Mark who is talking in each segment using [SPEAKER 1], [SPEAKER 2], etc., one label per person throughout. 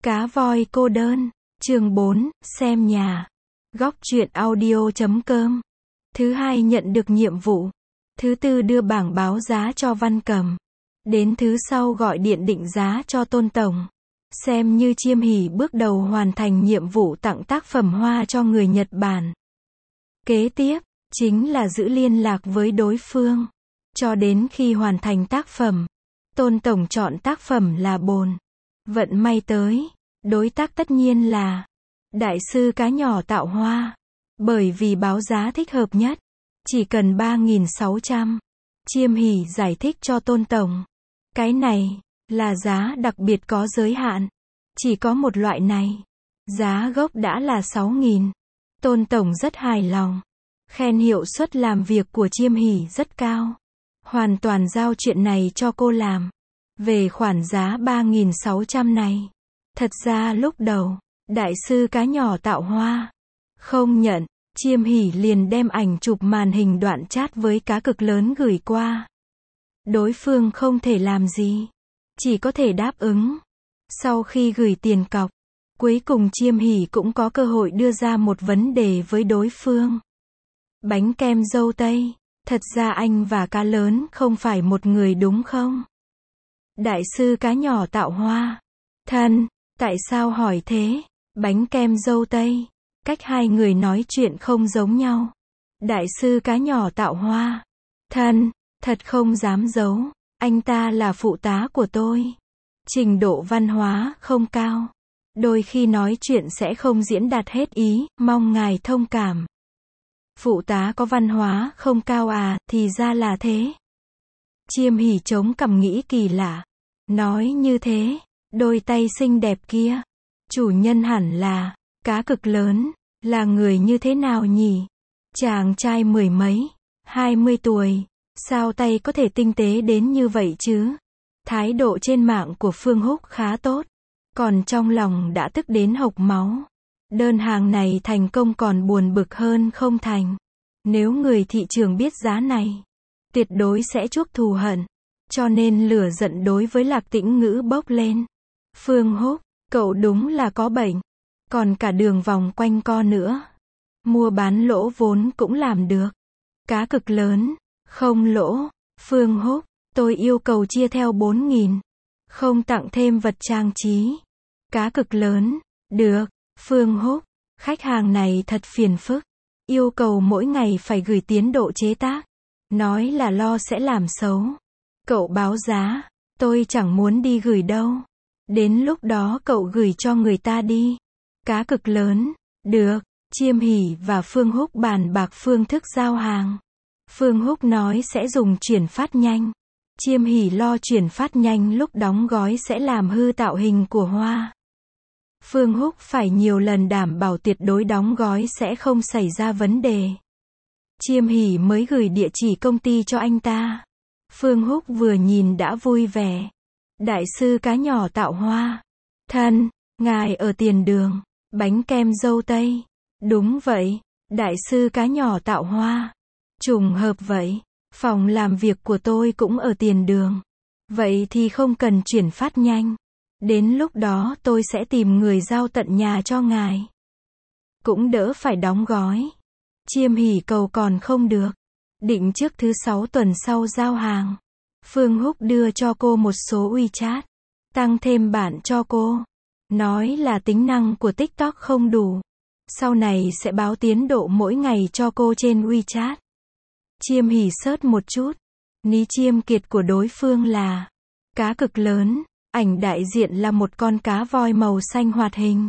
[SPEAKER 1] Cá voi cô đơn, chương 4, xem nhà. Góc truyện audio.com. Thứ hai nhận được nhiệm vụ. Thứ tư đưa bảng báo giá cho Văn Cầm. Đến thứ sau gọi điện định giá cho Tôn Tổng. Xem như Chiêm Hỷ bước đầu hoàn thành nhiệm vụ tặng tác phẩm hoa cho người Nhật Bản. Kế tiếp, chính là giữ liên lạc với đối phương. Cho đến khi hoàn thành tác phẩm, Tôn Tổng chọn tác phẩm là Bồn. Vận may tới, đối tác tất nhiên là đại sư cá nhỏ tạo hoa. Bởi vì báo giá thích hợp nhất, chỉ cần 3.600. Chiêm Hỷ giải thích cho Tôn Tổng. Cái này, là giá đặc biệt có giới hạn. Chỉ có một loại này. Giá gốc đã là 6.000. Tôn Tổng rất hài lòng. Khen hiệu suất làm việc của Chiêm Hỷ rất cao. Hoàn toàn giao chuyện này cho cô làm. Về khoản giá 3.600 này. Thật ra lúc đầu, đại sư cá nhỏ tạo hoa không nhận, Chiêm Hỷ liền đem ảnh chụp màn hình đoạn chat với cá cực lớn gửi qua. Đối phương không thể làm gì, chỉ có thể đáp ứng. Sau khi gửi tiền cọc, cuối cùng Chiêm Hỷ cũng có cơ hội đưa ra một vấn đề với đối phương. Bánh kem dâu tây, thật ra anh và cá lớn không phải một người đúng không? Đại sư cá nhỏ tạo hoa. Thân, tại sao hỏi thế? Bánh kem dâu tây, cách hai người nói chuyện không giống nhau. Đại sư cá nhỏ tạo hoa. Thân, thật không dám giấu, anh ta là phụ tá của tôi. Trình độ văn hóa không cao. Đôi khi nói chuyện sẽ không diễn đạt hết ý, mong ngài thông cảm. Phụ tá có văn hóa không cao à, thì ra là thế. Chiêm Hỷ chống cằm nghĩ kỳ lạ. Nói như thế, đôi tay xinh đẹp kia, chủ nhân hẳn là cá cực lớn, là người như thế nào nhỉ? Chàng trai mười mấy, 20 tuổi, sao tay có thể tinh tế đến như vậy chứ? Thái độ trên mạng của Phương Húc khá tốt, còn trong lòng đã tức đến hộc máu. Đơn hàng này thành công còn buồn bực hơn không thành. Nếu người thị trường biết giá này, tuyệt đối sẽ chuốc thù hận. Cho nên lửa giận đối với Lạc Tĩnh Ngữ bốc lên. Phương Húc, cậu đúng là có bệnh. Còn cả đường vòng quanh co nữa. Mua bán lỗ vốn cũng làm được. Cá cực lớn, không lỗ. Phương Húc, tôi yêu cầu chia theo 4.000. Không tặng thêm vật trang trí. Cá cực lớn, được. Phương Húc, khách hàng này thật phiền phức. Yêu cầu mỗi ngày phải gửi tiến độ chế tác. Nói là lo sẽ làm xấu. Cậu báo giá, tôi chẳng muốn đi gửi đâu. Đến lúc đó cậu gửi cho người ta đi. Cá cực lớn, được. Chiêm Hỷ và Phương Húc bàn bạc phương thức giao hàng. Phương Húc nói sẽ dùng chuyển phát nhanh. Chiêm Hỷ lo chuyển phát nhanh lúc đóng gói sẽ làm hư tạo hình của hoa. Phương Húc phải nhiều lần đảm bảo tuyệt đối đóng gói sẽ không xảy ra vấn đề. Chiêm Hỷ mới gửi địa chỉ công ty cho anh ta. Phương Húc vừa nhìn đã vui vẻ. Đại sư cá nhỏ tạo hoa. Thân, ngài ở tiền đường. Bánh kem dâu tây. Đúng vậy, đại sư cá nhỏ tạo hoa. Trùng hợp vậy, phòng làm việc của tôi cũng ở tiền đường. Vậy thì không cần chuyển phát nhanh. Đến lúc đó tôi sẽ tìm người giao tận nhà cho ngài. Cũng đỡ phải đóng gói. Chiêm Hỷ cầu còn không được. Định trước thứ 6 tuần sau giao hàng. Phương Húc đưa cho cô một số WeChat. Tăng thêm bản cho cô. Nói là tính năng của TikTok không đủ. Sau này sẽ báo tiến độ mỗi ngày cho cô trên WeChat. Chiêm Hỷ search một chút. Ní chiêm kiệt của đối phương là cá cực lớn. Ảnh đại diện là một con cá voi màu xanh hoạt hình.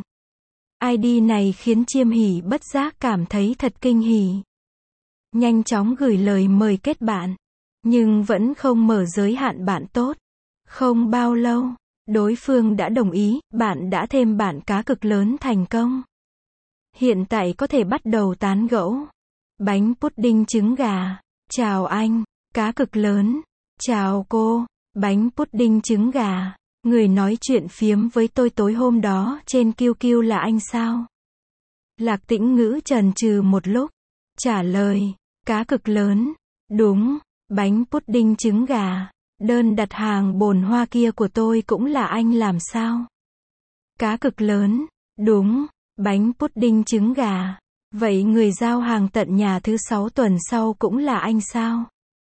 [SPEAKER 1] ID này khiến Chiêm Hỷ bất giác cảm thấy thật kinh hỉ. Nhanh chóng gửi lời mời kết bạn. Nhưng vẫn không mở giới hạn bạn tốt. Không bao lâu, đối phương đã đồng ý, bạn đã thêm bạn cá cực lớn thành công. Hiện tại có thể bắt đầu tán gẫu. Bánh pudding trứng gà. Chào anh, cá cực lớn. Chào cô, bánh pudding trứng gà. Người nói chuyện phiếm với tôi tối hôm đó trên QQ là anh sao? Lạc Tĩnh Ngữ chần chừ một lúc. Trả lời, cá cực lớn. Đúng, bánh pudding trứng gà. Đơn đặt hàng bồn hoa kia của tôi cũng là anh làm sao? Cá cực lớn. Đúng, bánh pudding trứng gà. Vậy người giao hàng tận nhà thứ 6 tuần sau cũng là anh sao?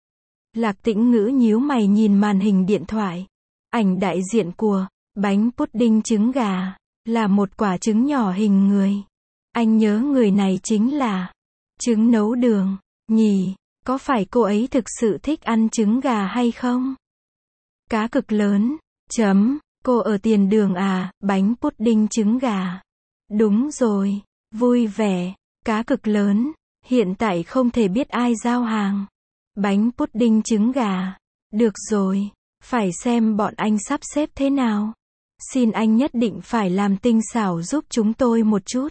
[SPEAKER 1] Lạc Tĩnh Ngữ nhíu mày nhìn màn hình điện thoại. Ảnh đại diện của bánh pudding trứng gà là một quả trứng nhỏ hình người. Anh nhớ người này chính là trứng nấu đường, nhỉ? Có phải cô ấy thực sự thích ăn trứng gà hay không? Cá cực lớn. Cô ở tiền đường à, bánh pudding trứng gà. Đúng rồi, vui vẻ. Cá cực lớn. Hiện tại không thể biết ai giao hàng. Bánh pudding trứng gà. Được rồi, phải xem bọn anh sắp xếp thế nào. Xin anh nhất định phải làm tinh xảo giúp chúng tôi một chút.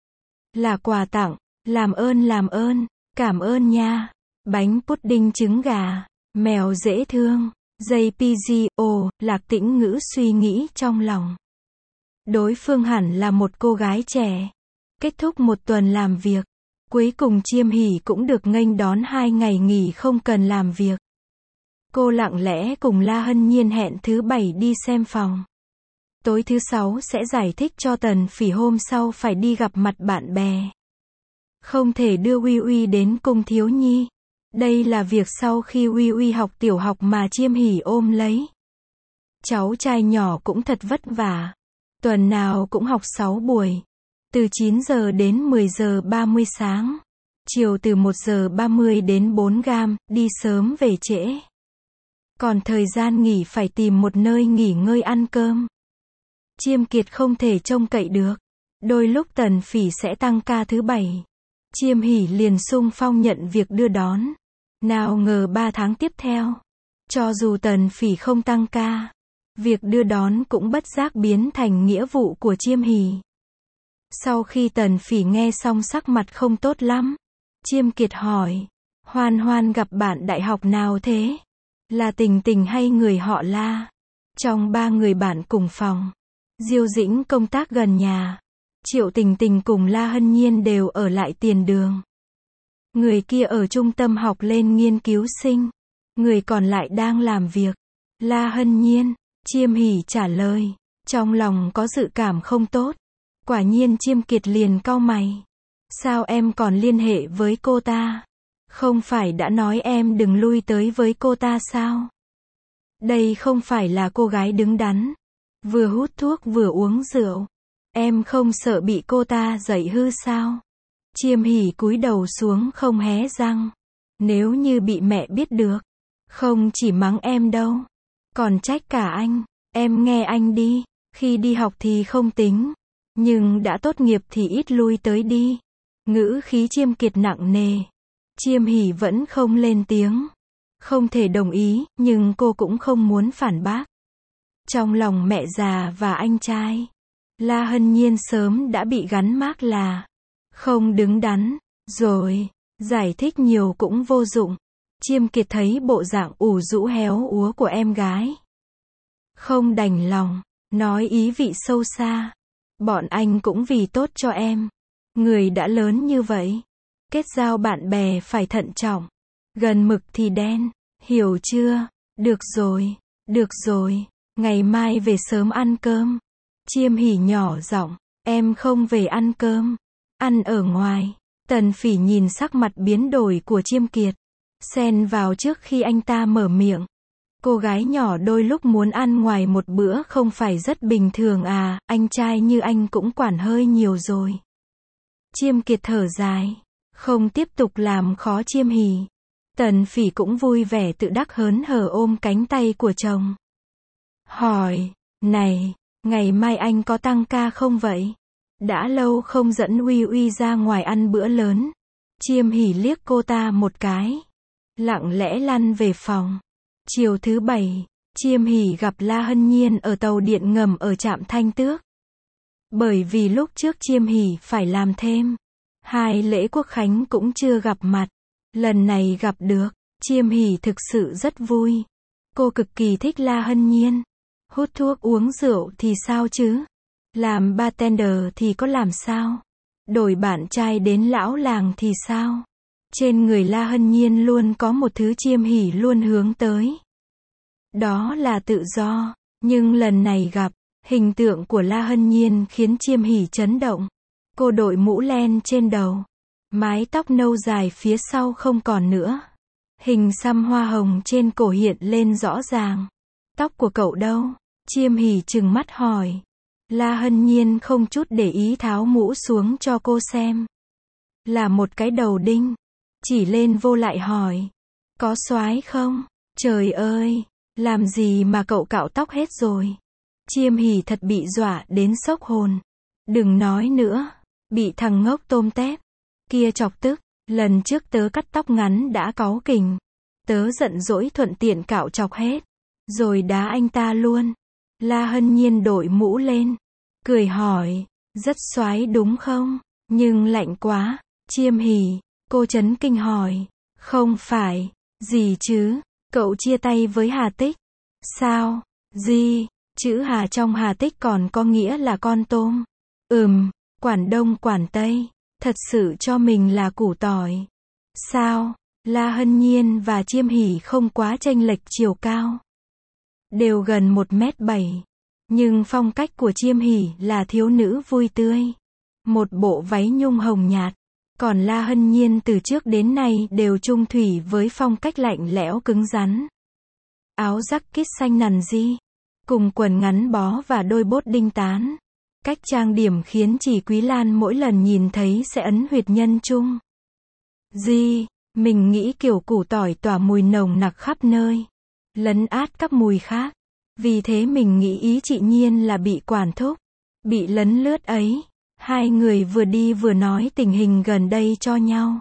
[SPEAKER 1] Là quà tặng, làm ơn, cảm ơn nha. Bánh pudding trứng gà, mèo dễ thương. JPG, Lạc Tĩnh Ngữ suy nghĩ trong lòng. Đối phương hẳn là một cô gái trẻ. Kết thúc một tuần làm việc, cuối cùng Chiêm Hỷ cũng được nghênh đón 2 ngày nghỉ không cần làm việc. Cô lặng lẽ cùng La Hân Nhiên hẹn thứ 7 đi xem phòng. Tối thứ 6 sẽ giải thích cho Tần Phỉ hôm sau phải đi gặp mặt bạn bè. Không thể đưa Uy Uy đến cung thiếu nhi. Đây là việc sau khi Uy Uy học tiểu học mà Chiêm Hỷ ôm lấy. Cháu trai nhỏ cũng thật vất vả. Tuần nào cũng học 6 buổi. Từ 9 giờ đến 10 giờ 30 sáng. Chiều từ 1 giờ 30 đến 4 gam, đi sớm về trễ. Còn thời gian nghỉ phải tìm một nơi nghỉ ngơi ăn cơm. Chiêm Kiệt không thể trông cậy được. Đôi lúc Tần Phỉ sẽ tăng ca thứ 7. Chiêm Hỷ liền xung phong nhận việc đưa đón. Nào ngờ 3 tháng tiếp theo, cho dù Tần Phỉ không tăng ca, việc đưa đón cũng bất giác biến thành nghĩa vụ của Chiêm Hỷ. Sau khi Tần Phỉ nghe xong sắc mặt không tốt lắm, Chiêm Kiệt hỏi, Hoan Hoan gặp bạn đại học nào thế? Là Tình Tình hay người họ La? Trong 3 người bạn cùng phòng, Diêu Dĩnh công tác gần nhà, Triệu Tình Tình cùng La Hân Nhiên đều ở lại tiền đường. Người kia ở trung tâm học lên nghiên cứu sinh, người còn lại đang làm việc. La Hân Nhiên, Chiêm Hỷ trả lời, trong lòng có dự cảm không tốt. Quả nhiên Chiêm Kiệt liền cau mày. Sao em còn liên hệ với cô ta? Không phải đã nói em đừng lui tới với cô ta sao? Đây không phải là cô gái đứng đắn, vừa hút thuốc vừa uống rượu. Em không sợ bị cô ta dạy hư sao? Chiêm Hỷ cúi đầu xuống không hé răng. Nếu như bị mẹ biết được, không chỉ mắng em đâu, còn trách cả anh. Em nghe anh đi, khi đi học thì không tính, nhưng đã tốt nghiệp thì ít lui tới đi. Ngữ khí Chiêm Kiệt nặng nề. Chiêm Hỷ vẫn không lên tiếng. Không thể đồng ý, nhưng cô cũng không muốn phản bác. Trong lòng mẹ già và anh trai, La Hân Nhiên sớm đã bị gắn mác là không đứng đắn, rồi, giải thích nhiều cũng vô dụng. Chiêm Kiệt thấy bộ dạng ủ rũ héo úa của em gái, không đành lòng, nói ý vị sâu xa. Bọn anh cũng vì tốt cho em. Người đã lớn như vậy, kết giao bạn bè phải thận trọng. Gần mực thì đen, hiểu chưa? Được rồi, ngày mai về sớm ăn cơm. Chiêm Hỷ nhỏ giọng, em không về ăn cơm, ăn ở ngoài. Tần Phỉ nhìn sắc mặt biến đổi của Chiêm Kiệt, xen vào trước khi anh ta mở miệng. Cô gái nhỏ đôi lúc muốn ăn ngoài một bữa không phải rất bình thường à, anh trai như anh cũng quản hơi nhiều rồi. Chiêm Kiệt thở dài, không tiếp tục làm khó Chiêm Hỷ. Tần Phỉ cũng vui vẻ tự đắc hớn hở ôm cánh tay của chồng. Hỏi, này, ngày mai anh có tăng ca không vậy? Đã lâu không dẫn Uy Uy ra ngoài ăn bữa lớn. Chiêm Hỷ liếc cô ta một cái, lặng lẽ lăn về phòng. Chiều thứ 7, Chiêm Hỷ gặp La Hân Nhiên ở tàu điện ngầm ở trạm Thanh Tước. Bởi vì lúc trước Chiêm Hỷ phải làm thêm 2 lễ quốc khánh cũng chưa gặp mặt. Lần này gặp được, Chiêm Hỷ thực sự rất vui. Cô cực kỳ thích La Hân Nhiên. Hút thuốc uống rượu thì sao chứ? Làm bartender thì có làm sao? Đổi bạn trai đến lão làng thì sao? Trên người La Hân Nhiên luôn có một thứ Chiêm Hỷ luôn hướng tới. Đó là tự do. Nhưng lần này gặp, Hình tượng của La Hân Nhiên khiến Chiêm Hỷ chấn động. Cô đội mũ len trên đầu. Mái tóc nâu dài phía sau không còn nữa. Hình xăm hoa hồng trên cổ hiện lên rõ ràng. Tóc của cậu đâu? Chiêm Hỷ trừng mắt hỏi. La Hân Nhiên không chút để ý tháo mũ xuống cho cô xem. Là một cái đầu đinh. Chỉ lên vô lại hỏi. Có soái không? Trời ơi, làm gì mà cậu cạo tóc hết rồi? Chiêm Hỷ thật bị dọa đến sốc hồn. Đừng nói nữa, bị thằng ngốc tôm tép kia chọc tức. Lần trước tớ cắt tóc ngắn đã cáu kỉnh. Tớ giận dỗi thuận tiện cạo chọc hết. Rồi đá anh ta luôn. La Hân Nhiên đội mũ lên. Cười hỏi, rất soái đúng không? Nhưng lạnh quá. Chiêm Hỷ, cô chấn kinh hỏi. Không phải, gì chứ? Cậu chia tay với Hà Tích. Sao? Gì? Chữ Hà trong Hà Tích còn có nghĩa là con tôm. Quản Đông quản Tây. Thật sự cho mình là củ tỏi. Sao? La Hân Nhiên và Chiêm Hỷ không quá chênh lệch chiều cao. Đều gần 1m7. Nhưng phong cách của Chiêm Hỷ là thiếu nữ vui tươi. Một bộ váy nhung hồng nhạt. Còn La Hân Nhiên từ trước đến nay đều chung thủy với phong cách lạnh lẽo cứng rắn. Áo jacket xanh nằn ri. Cùng quần ngắn bó và đôi bốt đinh tán. Cách trang điểm khiến Chỉ Quý Lan mỗi lần nhìn thấy sẽ ấn huyệt nhân trung. Mình nghĩ kiểu củ tỏi tỏa mùi nồng nặc khắp nơi. Lấn át các mùi khác. Vì thế mình nghĩ ý chị Nhiên là bị quản thúc. Bị lấn lướt ấy. Hai người vừa đi vừa nói tình hình gần đây cho nhau.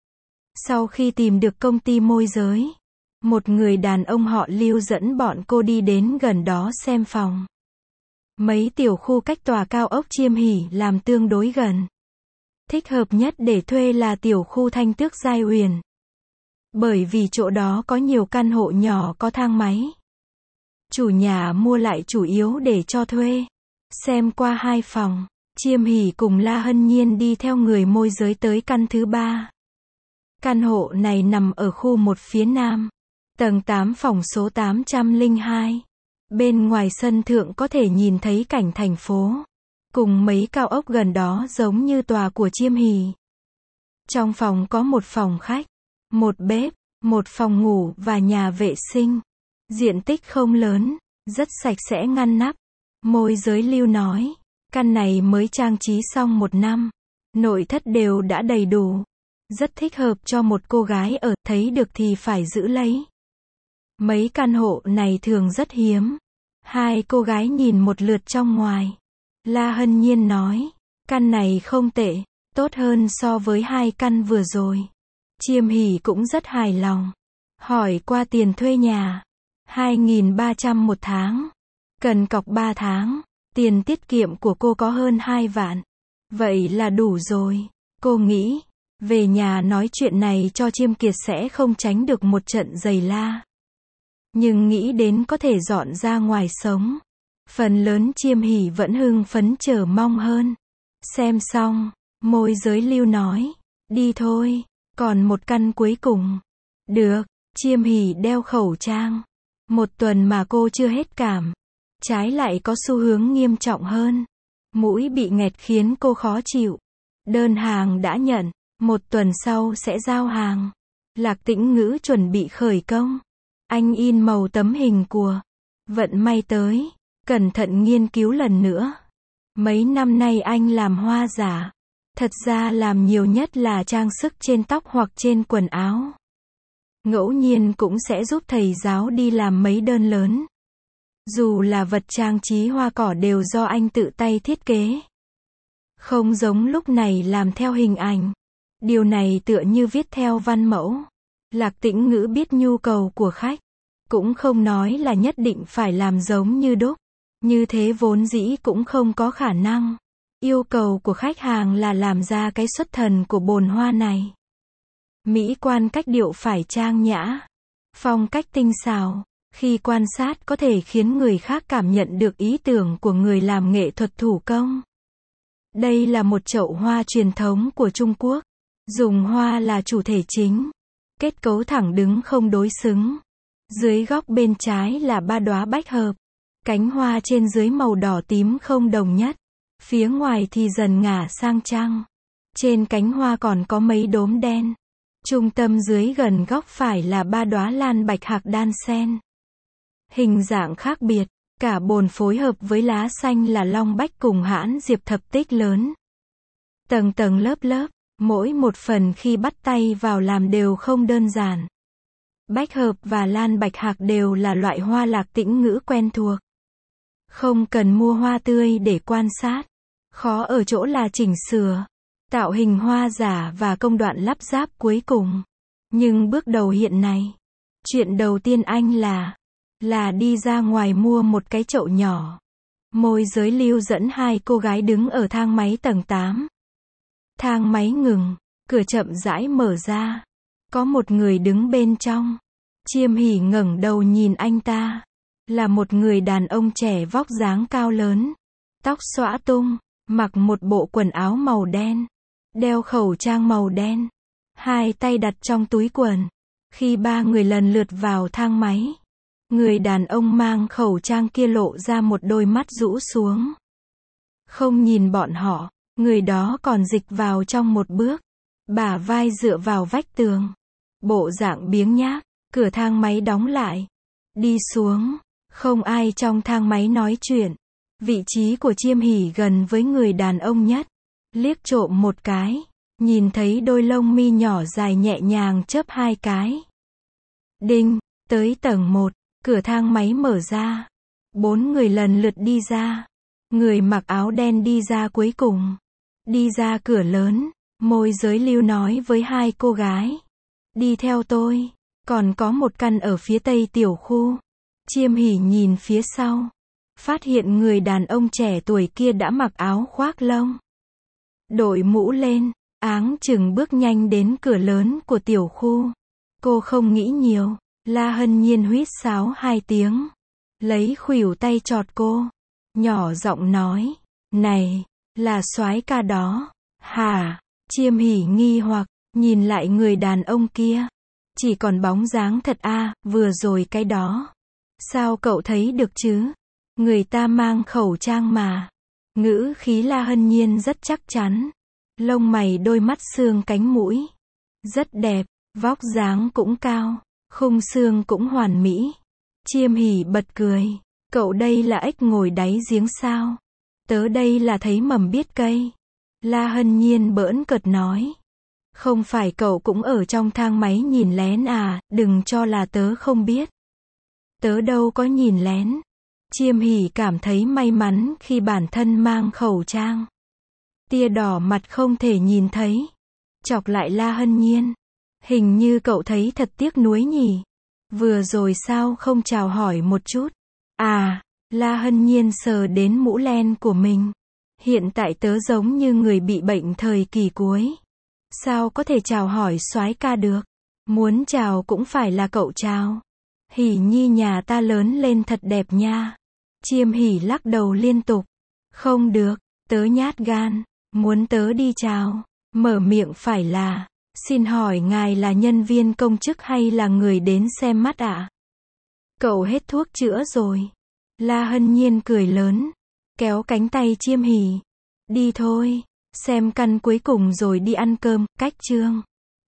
[SPEAKER 1] Sau khi tìm được công ty môi giới, một người đàn ông họ Lưu dẫn bọn cô đi đến gần đó xem phòng. Mấy tiểu khu cách tòa cao ốc Chiêm Hỷ làm tương đối gần. Thích hợp nhất để thuê là tiểu khu Thanh Tước Giai Huyền. Bởi vì chỗ đó có nhiều căn hộ nhỏ có thang máy. Chủ nhà mua lại chủ yếu để cho thuê. Xem qua 2 phòng, Chiêm Hỷ cùng La Hân Nhiên đi theo người môi giới tới căn thứ 3. Căn hộ này nằm ở khu 1 phía nam. Tầng 8 phòng số 802. Bên ngoài sân thượng có thể nhìn thấy cảnh thành phố. Cùng mấy cao ốc gần đó giống như tòa của Chiêm Hỷ. Trong phòng có một phòng khách, một bếp, một phòng ngủ và nhà vệ sinh. Diện tích không lớn, rất sạch sẽ ngăn nắp. Môi giới Lưu nói, căn này mới trang trí xong 1 năm. Nội thất đều đã đầy đủ. Rất thích hợp cho một cô gái ở, thấy được thì phải giữ lấy. Mấy căn hộ này thường rất hiếm. Hai cô gái nhìn một lượt trong ngoài. La Hân Nhiên nói, căn này không tệ, tốt hơn so với 2 căn vừa rồi. Chiêm Hỷ cũng rất hài lòng. Hỏi qua tiền thuê nhà. 2.300 một tháng. Cần cọc 3 tháng. Tiền tiết kiệm của cô có hơn 2 vạn. Vậy là đủ rồi. Cô nghĩ, về nhà nói chuyện này cho Chiêm Kiệt sẽ không tránh được một trận giày la. Nhưng nghĩ đến có thể dọn ra ngoài sống. Phần lớn Chiêm Hỷ vẫn hưng phấn chờ mong hơn. Xem xong, môi giới Lưu nói, đi thôi, còn một căn cuối cùng. Được, Chiêm Hỷ đeo khẩu trang. 1 tuần mà cô chưa hết cảm. Trái lại có xu hướng nghiêm trọng hơn. Mũi bị nghẹt khiến cô khó chịu. Đơn hàng đã nhận, 1 tuần sau sẽ giao hàng. Lạc Tĩnh Ngữ chuẩn bị khởi công. Anh in màu tấm hình của vận may tới. Cẩn thận nghiên cứu lần nữa. Mấy năm nay anh làm hoa giả. Thật ra làm nhiều nhất là trang sức trên tóc hoặc trên quần áo. Ngẫu nhiên cũng sẽ giúp thầy giáo đi làm mấy đơn lớn. Dù là vật trang trí hoa cỏ đều do anh tự tay thiết kế. Không giống lúc này làm theo hình ảnh. Điều này tựa như viết theo văn mẫu. Lạc Tĩnh Ngữ biết nhu cầu của khách. Cũng không nói là nhất định phải làm giống như đúc. Như thế vốn dĩ cũng không có khả năng. Yêu cầu của khách hàng là làm ra cái xuất thần của bồn hoa này. Mỹ quan cách điệu phải trang nhã. Phong cách tinh xảo. Khi quan sát có thể khiến người khác cảm nhận được ý tưởng của người làm nghệ thuật thủ công. Đây là một chậu hoa truyền thống của Trung Quốc. Dùng hoa là chủ thể chính. Kết cấu thẳng đứng không đối xứng. Dưới góc bên trái là 3 đóa bách hợp. Cánh hoa trên dưới màu đỏ tím không đồng nhất. Phía ngoài thì dần ngả sang trắng. Trên cánh hoa còn có mấy đốm đen. Trung tâm dưới gần góc phải là 3 đóa lan bạch hạc đan xen. Hình dạng khác biệt, cả bồn phối hợp với lá xanh là long bách cùng hãn diệp thập tích lớn. Tầng tầng lớp lớp, mỗi một phần khi bắt tay vào làm đều không đơn giản. Bách hợp và lan bạch hạc đều là loại hoa lạc tĩnh ngữ quen thuộc. Không cần mua hoa tươi để quan sát. Khó ở chỗ là chỉnh sửa, tạo hình hoa giả và công đoạn lắp ráp cuối cùng. Nhưng bước đầu hiện nay, chuyện đầu tiên anh là đi ra ngoài mua một cái chậu nhỏ. Môi giới lưu dẫn 2 cô gái đứng ở thang máy tầng 8. Thang máy ngừng, cửa chậm rãi mở ra. Có một người đứng bên trong. Chiêm Hỷ ngẩng đầu nhìn anh ta. Là một người đàn ông trẻ vóc dáng cao lớn. Tóc xõa tung, mặc một bộ quần áo màu đen. Đeo khẩu trang màu đen. 2 tay đặt trong túi quần. Khi 3 người lần lượt vào thang máy, người đàn ông mang khẩu trang kia lộ ra một đôi mắt rũ xuống. Không nhìn bọn họ, người đó còn dịch vào trong một bước. Bả vai dựa vào vách tường. Bộ dạng biếng nhác, cửa thang máy đóng lại. Đi xuống, không ai trong thang máy nói chuyện. Vị trí của Chiêm Hỷ gần với người đàn ông nhất. Liếc trộm một cái, nhìn thấy đôi lông mi nhỏ dài nhẹ nhàng chớp 2 cái. Đinh, tới tầng 1, cửa thang máy mở ra. 4 người lần lượt đi ra. Người mặc áo đen đi ra cuối cùng. Đi ra cửa lớn, môi giới lưu nói với 2 cô gái. Đi theo tôi, còn có một căn ở phía tây tiểu khu. Chiêm Hỷ nhìn phía sau, phát hiện người đàn ông trẻ tuổi kia đã mặc áo khoác lông. Đội mũ lên, áng chừng bước nhanh đến cửa lớn của tiểu khu. Cô không nghĩ nhiều, La Hân Nhiên huýt sáo 2 tiếng. Lấy khuỷu tay chọt cô. Nhỏ giọng nói, này, là soái ca đó. Hả? Chiêm Hỷ nghi hoặc, nhìn lại người đàn ông kia. Chỉ còn bóng dáng thật à, vừa rồi cái đó. Sao cậu thấy được chứ? Người ta mang khẩu trang mà. Ngữ khí La Hân Nhiên rất chắc chắn. Lông mày đôi mắt xương cánh mũi. Rất đẹp, vóc dáng cũng cao, khung xương cũng hoàn mỹ. Chiêm Hỷ bật cười. Cậu đây là ếch ngồi đáy giếng sao? Tớ đây là thấy mầm biết cây. La Hân Nhiên bỡn cợt nói. Không phải cậu cũng ở trong thang máy nhìn lén à, đừng cho là tớ không biết. Tớ đâu có nhìn lén. Chiêm Hỷ cảm thấy may mắn khi bản thân mang khẩu trang. Tia đỏ mặt không thể nhìn thấy. Chọc lại La Hân Nhiên. Hình như cậu thấy thật tiếc nuối nhỉ. Vừa rồi sao không chào hỏi một chút. À, La Hân Nhiên sờ đến mũ len của mình. Hiện tại tớ giống như người bị bệnh thời kỳ cuối. Sao có thể chào hỏi soái ca được. Muốn chào cũng phải là cậu chào. Hỷ Nhi nhà ta lớn lên thật đẹp nha. Chiêm Hỷ lắc đầu liên tục. Không được, tớ nhát gan. Muốn tớ đi chào, mở miệng phải là, xin hỏi ngài là nhân viên công chức hay là người đến xem mắt ạ? Cậu hết thuốc chữa rồi. La Hân Nhiên cười lớn, kéo cánh tay Chiêm Hỷ. Đi thôi, xem căn cuối cùng rồi đi ăn cơm, cách chương.